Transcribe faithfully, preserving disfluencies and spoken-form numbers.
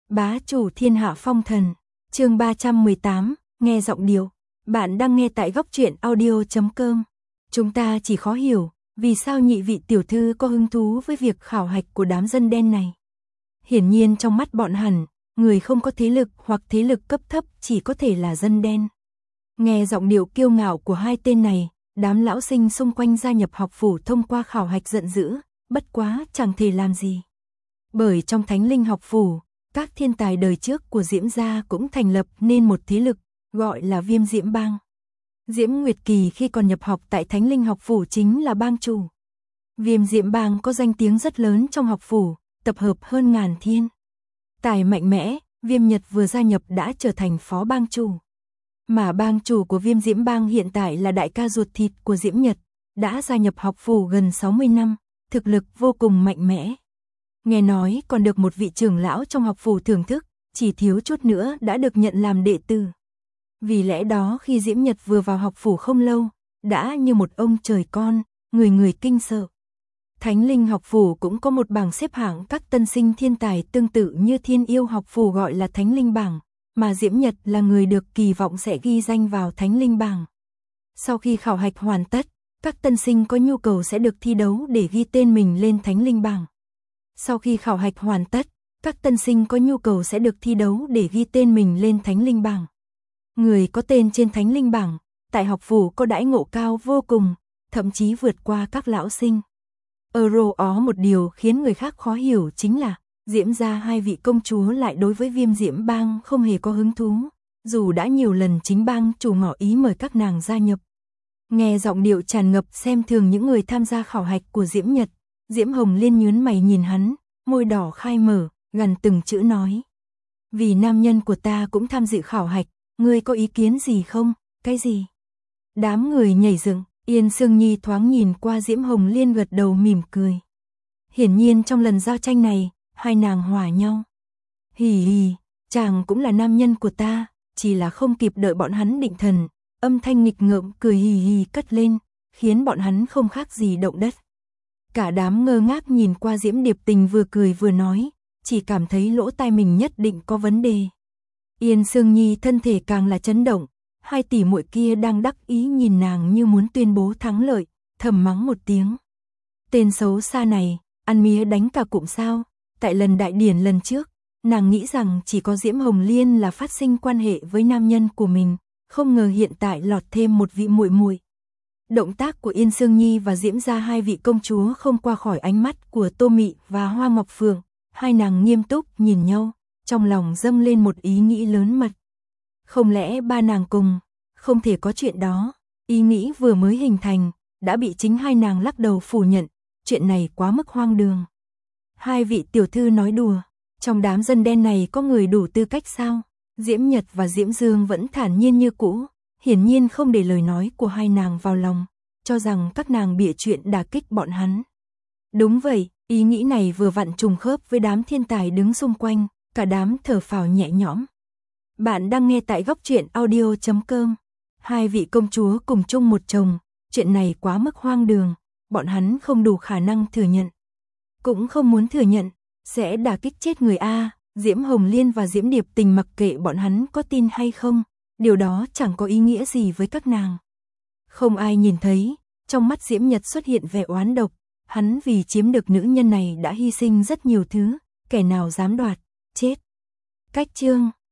Bá chủ thiên hạ phong thần, chương ba trăm mười tám, nghe giọng điệu. Bạn đang nghe tại góc truyện audio chấm com. Chúng ta chỉ khó hiểu, vì sao nhị vị tiểu thư có hứng thú với việc khảo hạch của đám dân đen này. Hiển nhiên trong mắt bọn hẳn, người không có thế lực hoặc thế lực cấp thấp chỉ có thể là dân đen. Nghe giọng điệu kiêu ngạo của hai tên này, đám lão sinh xung quanh gia nhập học phủ thông qua khảo hạch giận dữ, bất quá chẳng thể làm gì. Bởi trong Thánh Linh học phủ, các thiên tài đời trước của Diễm gia cũng thành lập nên một thế lực, gọi là Viêm Diễm Bang. Diễm Nguyệt Kỳ khi còn nhập học tại Thánh Linh học phủ chính là bang chủ. Viêm Diễm Bang có danh tiếng rất lớn trong học phủ, tập hợp hơn ngàn thiên tài mạnh mẽ. Viêm Nhật vừa gia nhập đã trở thành phó bang chủ. Mà bang chủ của Viêm Diễm Bang hiện tại là đại ca ruột thịt của Diễm Nhật, đã gia nhập học phủ gần sáu mươi năm, thực lực vô cùng mạnh mẽ. Nghe nói còn được một vị trưởng lão trong học phủ thưởng thức, chỉ thiếu chút nữa đã được nhận làm đệ tử. Vì lẽ đó khi Diễm Nhật vừa vào học phủ không lâu, đã như một ông trời con, người người kinh sợ. Thánh Linh học phủ cũng có một bảng xếp hạng các tân sinh thiên tài tương tự như Thiên Yêu học phủ gọi là Thánh Linh bảng, mà Diễm Nhật là người được kỳ vọng sẽ ghi danh vào Thánh Linh bảng. Sau khi khảo hạch hoàn tất, các tân sinh có nhu cầu sẽ được thi đấu để ghi tên mình lên Thánh Linh bảng. Sau khi khảo hạch hoàn tất, các tân sinh có nhu cầu sẽ được thi đấu để ghi tên mình lên Thánh Linh bảng. Người có tên trên Thánh Linh bảng, tại học phủ có đãi ngộ cao vô cùng, thậm chí vượt qua các lão sinh. Euro ó một điều khiến người khác khó hiểu chính là, Diễm gia hai vị công chúa lại đối với Viêm Diễm Bang không hề có hứng thú, dù đã nhiều lần chính bang chủ ngỏ ý mời các nàng gia nhập. Nghe giọng điệu tràn ngập xem thường những người tham gia khảo hạch của Diễm Nhật, Diễm Hồng Liên nhướng mày nhìn hắn, môi đỏ khai mở, gần từng chữ nói. Vì nam nhân của ta cũng tham dự khảo hạch, ngươi có ý kiến gì không? Cái gì? Đám người nhảy dựng, Yên Sương Nhi thoáng nhìn qua Diễm Hồng Liên gật đầu mỉm cười. Hiển nhiên trong lần giao tranh này, hai nàng hòa nhau. Hì hì, chàng cũng là nam nhân của ta, chỉ là không kịp đợi bọn hắn định thần, âm thanh nghịch ngợm cười hì hì cất lên, khiến bọn hắn không khác gì động đất. Cả đám ngơ ngác nhìn qua Diễm Điệp Tình vừa cười vừa nói, chỉ cảm thấy lỗ tai mình nhất định có vấn đề. Yên Sương Nhi thân thể càng là chấn động, hai tỷ muội kia đang đắc ý nhìn nàng như muốn tuyên bố thắng lợi, thầm mắng một tiếng. Tên xấu xa này, ăn mía đánh cả cụm sao? Tại lần đại điển lần trước, nàng nghĩ rằng chỉ có Diễm Hồng Liên là phát sinh quan hệ với nam nhân của mình, không ngờ hiện tại lọt thêm một vị muội muội. Động tác của Yên Sương Nhi và Diễm gia hai vị công chúa không qua khỏi ánh mắt của Tô Mị và Hoa Ngọc Phượng, hai nàng nghiêm túc nhìn nhau, trong lòng dâng lên một ý nghĩ lớn mật. Không lẽ ba nàng cùng, không thể có chuyện đó, ý nghĩ vừa mới hình thành, đã bị chính hai nàng lắc đầu phủ nhận, chuyện này quá mức hoang đường. Hai vị tiểu thư nói đùa, trong đám dân đen này có người đủ tư cách sao? Diễm Nhật và Diễm Dương vẫn thản nhiên như cũ, hiển nhiên không để lời nói của hai nàng vào lòng, cho rằng các nàng bịa chuyện đả kích bọn hắn. Đúng vậy, ý nghĩ này vừa vặn trùng khớp với đám thiên tài đứng xung quanh, cả đám thở phào nhẹ nhõm. Bạn đang nghe tại góc truyện audio chấm com. Hai vị công chúa cùng chung một chồng, chuyện này quá mức hoang đường, bọn hắn không đủ khả năng thừa nhận. Cũng không muốn thừa nhận, sẽ đả kích chết người A. Diễm Hồng Liên và Diễm Điệp Tình mặc kệ bọn hắn có tin hay không, điều đó chẳng có ý nghĩa gì với các nàng. Không ai nhìn thấy, trong mắt Diễm Nhật xuất hiện vẻ oán độc, hắn vì chiếm được nữ nhân này đã hy sinh rất nhiều thứ, kẻ nào dám đoạt, chết. Cách chương